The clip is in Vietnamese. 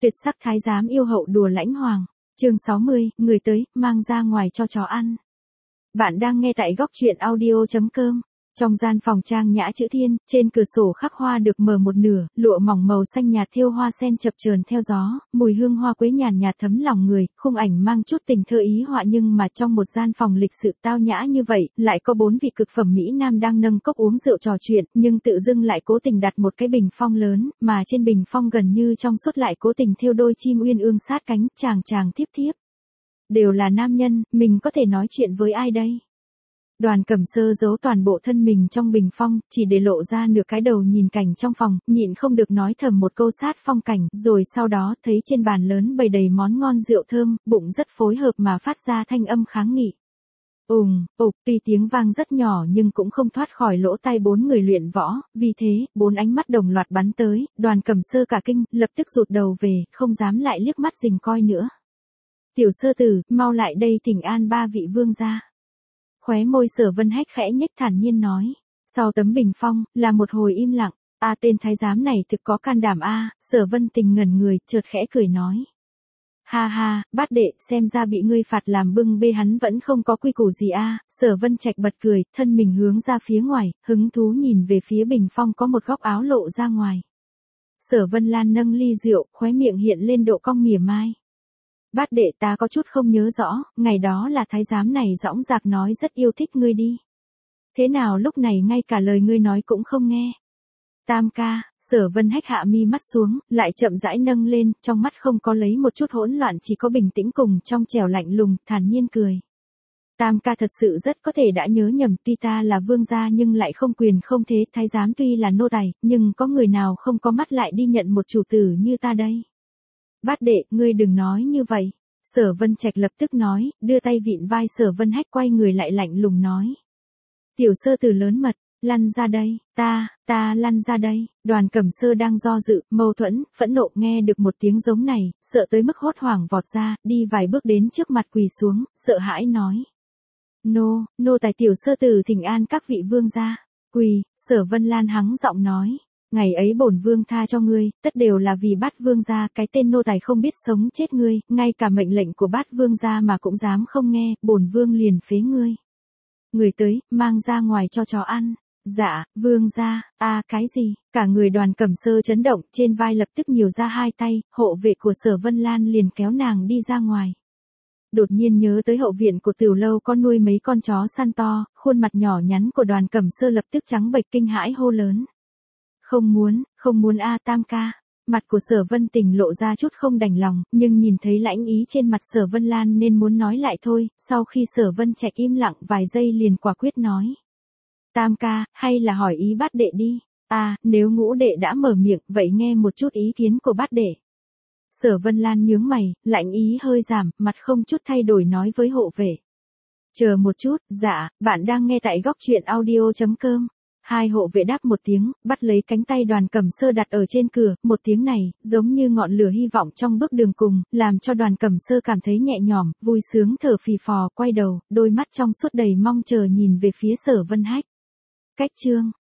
Tuyệt sắc thái giám yêu hậu đùa lãnh hoàng. Chương 60, người tới, mang ra ngoài cho chó ăn. Bạn đang nghe tại góc truyện audio.com. Trong gian phòng trang nhã chữ thiên, trên cửa sổ khắc hoa được mở một nửa, lụa mỏng màu xanh nhạt thêu hoa sen chập chờn theo gió, mùi hương hoa quế nhàn nhạt thấm lòng người, khung ảnh mang chút tình thơ ý họa, nhưng mà trong một gian phòng lịch sự tao nhã như vậy, lại có 4 vị cực phẩm mỹ nam đang nâng cốc uống rượu trò chuyện, nhưng tự dưng lại cố tình đặt một cái bình phong lớn, mà trên bình phong gần như trong suốt lại cố tình thêu đôi chim uyên ương sát cánh, chàng chàng thiếp thiếp. Đều là nam nhân, mình có thể nói chuyện với ai đây? Đoàn Cẩm Sơ giấu toàn bộ thân mình trong bình phong, chỉ để lộ ra nửa cái đầu nhìn cảnh trong phòng, nhịn không được nói thầm một câu sát phong cảnh, rồi sau đó thấy trên bàn lớn bày đầy món ngon rượu thơm, bụng rất phối hợp mà phát ra thanh âm kháng nghị. Tuy tiếng vang rất nhỏ nhưng cũng không thoát khỏi lỗ tai 4 người luyện võ, vì thế, 4 ánh mắt đồng loạt bắn tới, Đoàn Cẩm Sơ cả kinh, lập tức rụt đầu về, không dám lại liếc mắt rình coi nữa. Tiểu sơ tử, mau lại đây thỉnh an 3 vị vương gia. Khóe môi Sở Vân Hách khẽ nhếch thản nhiên nói. Sau tấm bình phong, là một hồi im lặng. Tên thái giám này thực có can đảm Sở Vân Tình ngẩn người, chợt khẽ cười nói. Ha ha, bát đệ, xem ra bị ngươi phạt làm bưng bê hắn vẫn không có quy củ gì Sở Vân Trạch bật cười, thân mình hướng ra phía ngoài, hứng thú nhìn về phía bình phong có một góc áo lộ ra ngoài. Sở Vân Lan nâng ly rượu, khóe miệng hiện lên độ cong mỉa mai. Bát đệ, ta có chút không nhớ rõ, ngày đó là thái giám này dõng dạc nói rất yêu thích ngươi đi. Thế nào lúc này ngay cả lời ngươi nói cũng không nghe. Tam ca, Sở Vân Hách hạ mi mắt xuống, lại chậm rãi nâng lên, trong mắt không có lấy một chút hỗn loạn, chỉ có bình tĩnh cùng trong trẻo lạnh lùng, thản nhiên cười. Tam ca thật sự rất có thể đã nhớ nhầm, tuy ta là vương gia nhưng lại không quyền không thế, thái giám tuy là nô tài, nhưng có người nào không có mắt lại đi nhận một chủ tử như ta đây. Bát đệ, ngươi đừng nói như vậy. Sở Vân Trạch lập tức nói, đưa tay vịn vai Sở Vân Hách, quay người lại lạnh lùng nói. Tiểu sơ tử lớn mật, lăn ra đây, ta lăn ra đây. Đoàn Cẩm Sơ đang do dự, mâu thuẫn, phẫn nộ, nghe được một tiếng giống này, sợ tới mức hốt hoảng vọt ra, đi vài bước đến trước mặt quỳ xuống, sợ hãi nói. Nô tài tiểu sơ tử thỉnh an các vị vương gia. Quỳ, Sở Vân Lan hắng giọng nói. Ngày ấy bổn vương tha cho ngươi, tất đều là vì Bát vương gia, cái tên nô tài không biết sống chết ngươi, ngay cả mệnh lệnh của Bát vương gia mà cũng dám không nghe, bổn vương liền phế ngươi. Người tới, mang ra ngoài cho chó ăn. Dạ, vương gia, cái gì? Cả người Đoàn Cẩm Sơ chấn động, trên vai lập tức nhiều ra 2 tay, hộ vệ của Sở Vân Lan liền kéo nàng đi ra ngoài. Đột nhiên nhớ tới hậu viện của Tiểu Lâu có nuôi mấy con chó săn to, khuôn mặt nhỏ nhắn của Đoàn Cẩm Sơ lập tức trắng bệch, kinh hãi hô lớn. Không muốn Tam ca. Mặt của Sở Vân Tình lộ ra chút không đành lòng, nhưng nhìn thấy lãnh ý trên mặt Sở Vân Lan nên muốn nói lại thôi, sau khi Sở Vân Trạch im lặng vài giây liền quả quyết nói. Tam ca, hay là hỏi ý bát đệ đi. Nếu ngũ đệ đã mở miệng, vậy nghe một chút ý kiến của bát đệ. Sở Vân Lan nhướng mày, lãnh ý hơi giảm, mặt không chút thay đổi nói với hộ vệ. Chờ một chút, dạ, bạn đang nghe tại góc truyện audio.com. Hai hộ vệ đáp một tiếng, bắt lấy cánh tay Đoàn Cẩm Sơ đặt ở trên cửa, một tiếng này, giống như ngọn lửa hy vọng trong bước đường cùng, làm cho Đoàn Cẩm Sơ cảm thấy nhẹ nhõm, vui sướng thở phì phò, quay đầu, đôi mắt trong suốt đầy mong chờ nhìn về phía Sở Vân Hách. Cách chương